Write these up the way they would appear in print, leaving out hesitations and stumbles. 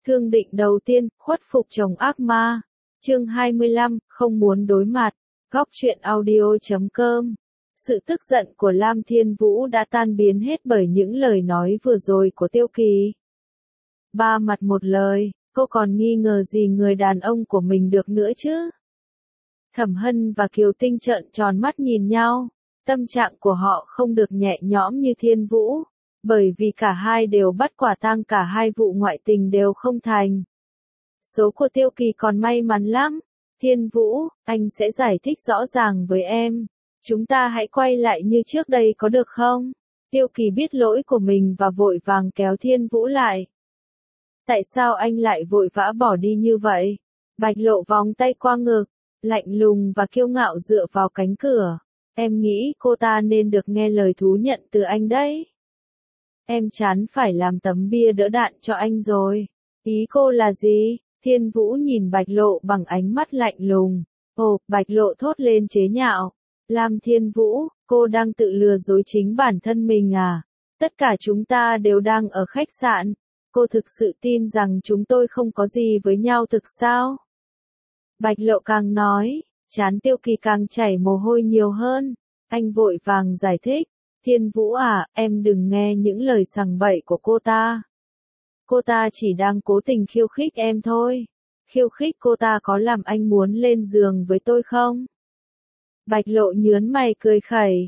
Thương định đầu tiên, khuất phục chồng ác ma. Chương 25, không muốn đối mặt. Góc truyện audio.com. Sự tức giận của Lam Thiên Vũ đã tan biến hết bởi những lời nói vừa rồi của Tiêu Kỳ. Ba mặt một lời, cô còn nghi ngờ gì người đàn ông của mình được nữa chứ? Thẩm Hân và Kiều Tinh trợn tròn mắt nhìn nhau, tâm trạng của họ không được nhẹ nhõm như Thiên Vũ, bởi vì cả hai đều bắt quả tang cả hai vụ ngoại tình đều không thành. Số của Tiêu Kỳ còn may mắn lắm. Thiên Vũ, anh sẽ giải thích rõ ràng với em. Chúng ta hãy quay lại như trước đây có được không? Tiêu Kỳ biết lỗi của mình và vội vàng kéo Thiên Vũ lại. Tại sao anh lại vội vã bỏ đi như vậy? Bạch Lộ vòng tay qua ngực, lạnh lùng và kiêu ngạo dựa vào cánh cửa. Em nghĩ cô ta nên được nghe lời thú nhận từ anh đấy. Em chán phải làm tấm bia đỡ đạn cho anh rồi. Ý cô là gì? Thiên Vũ nhìn Bạch Lộ bằng ánh mắt lạnh lùng. Ồ, Bạch Lộ thốt lên chế nhạo. Lam Thiên Vũ, cô đang tự lừa dối chính bản thân mình à? Tất cả chúng ta đều đang ở khách sạn. Cô thực sự tin rằng chúng tôi không có gì với nhau thực sao? Bạch Lộ càng nói, trán Tiêu Kỳ càng chảy mồ hôi nhiều hơn. Anh vội vàng giải thích. Thiên Vũ à, em đừng nghe những lời sằng bậy của cô ta. Cô ta chỉ đang cố tình khiêu khích em thôi. Khiêu khích cô ta có làm anh muốn lên giường với tôi không? Bạch Lộ nhớn mày cười khẩy.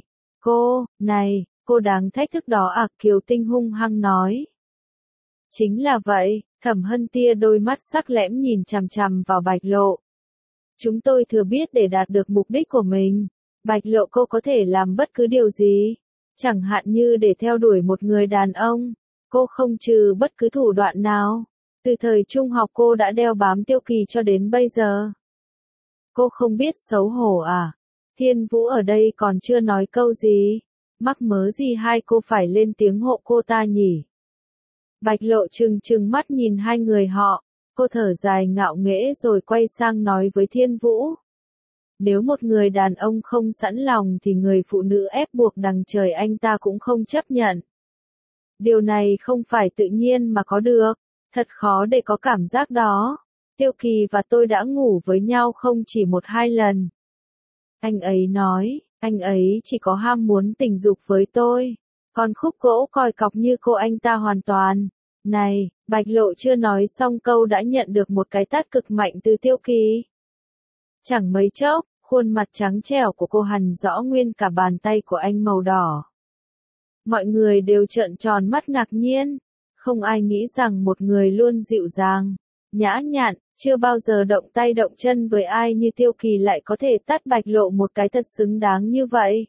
Cô đáng thách thức đó à? Kiều Tinh hung hăng nói. Chính là vậy, Thẩm Hân tia đôi mắt sắc lẻm nhìn chằm chằm vào Bạch Lộ. Chúng tôi thừa biết để đạt được mục đích của mình. Bạch Lộ, cô có thể làm bất cứ điều gì. Chẳng hạn như để theo đuổi một người đàn ông. Cô không trừ bất cứ thủ đoạn nào. Từ thời trung học cô đã đeo bám Tiêu Kỳ cho đến bây giờ. Cô không biết xấu hổ à? Thiên Vũ ở đây còn chưa nói câu gì. Mắc mớ gì hai cô phải lên tiếng hộ cô ta nhỉ? Bạch Lộ trừng mắt nhìn hai người họ. Cô thở dài ngạo nghễ rồi quay sang nói với Thiên Vũ. Nếu một người đàn ông không sẵn lòng thì người phụ nữ ép buộc đằng trời anh ta cũng không chấp nhận. Điều này không phải tự nhiên mà có được. Thật khó để có cảm giác đó. Tiêu Kỳ và tôi đã ngủ với nhau không chỉ một hai lần. Anh ấy nói, anh ấy chỉ có ham muốn tình dục với tôi. Còn khúc gỗ còi cọc như cô anh ta hoàn toàn. Này, Bạch Lộ chưa nói xong câu đã nhận được một cái tát cực mạnh từ Tiêu Kỳ. Chẳng mấy chốc, khuôn mặt trắng trẻo của cô hằn rõ nguyên cả bàn tay của anh màu đỏ. Mọi người đều trợn tròn mắt ngạc nhiên. Không ai nghĩ rằng một người luôn dịu dàng, nhã nhặn, chưa bao giờ động tay động chân với ai như Tiêu Kỳ lại có thể tát Bạch Lộ một cái thật xứng đáng như vậy.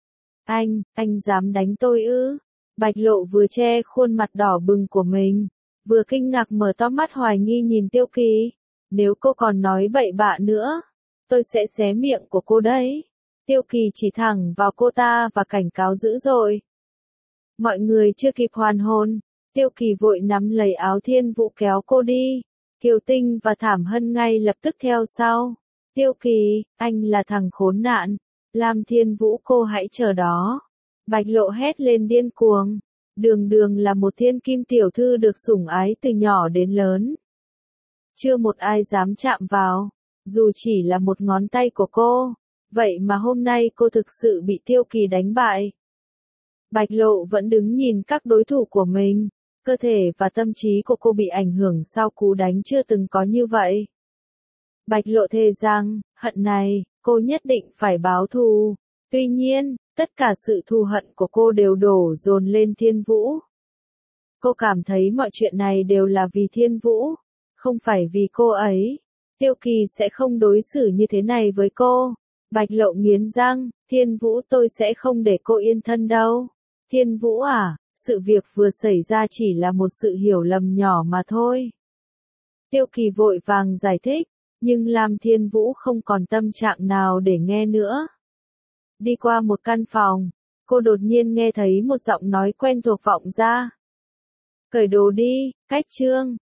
Anh dám đánh tôi ư? Bạch Lộ vừa che khuôn mặt đỏ bừng của mình, vừa kinh ngạc mở to mắt hoài nghi nhìn Tiêu Kỳ. Nếu cô còn nói bậy bạ nữa, tôi sẽ xé miệng của cô đấy. Tiêu Kỳ chỉ thẳng vào cô ta và cảnh cáo dữ dội. Mọi người chưa kịp hoàn hồn, Tiêu Kỳ vội nắm lấy áo Thiên Vũ kéo cô đi. Kiều Tinh và Thẩm Hân ngay lập tức theo sau. Tiêu Kỳ, anh là thằng khốn nạn. Lam Thiên Vũ, cô hãy chờ đó. Bạch Lộ hét lên điên cuồng. Đường là một thiên kim tiểu thư được sủng ái từ nhỏ đến lớn. Chưa một ai dám chạm vào, dù chỉ là một ngón tay của cô. Vậy mà hôm nay cô thực sự bị Tiêu Kỳ đánh bại. Bạch Lộ vẫn đứng nhìn các đối thủ của mình. Cơ thể và tâm trí của cô bị ảnh hưởng sau cú đánh chưa từng có như vậy. Bạch Lộ thề rằng, hận này, cô nhất định phải báo thù. Tuy nhiên, tất cả sự thù hận của cô đều đổ dồn lên Thiên Vũ. Cô cảm thấy mọi chuyện này đều là vì Thiên Vũ, không phải vì cô ấy. Tiêu Kỳ sẽ không đối xử như thế này với cô. Bạch Lộ nghiến răng, Thiên Vũ, tôi sẽ không để cô yên thân đâu. Thiên Vũ à, sự việc vừa xảy ra chỉ là một sự hiểu lầm nhỏ mà thôi. Tiêu Kỳ vội vàng giải thích, nhưng Lam Thiên Vũ không còn tâm trạng nào để nghe nữa. Đi qua một căn phòng, cô đột nhiên nghe thấy một giọng nói quen thuộc vọng ra. Cởi đồ đi, cách trương.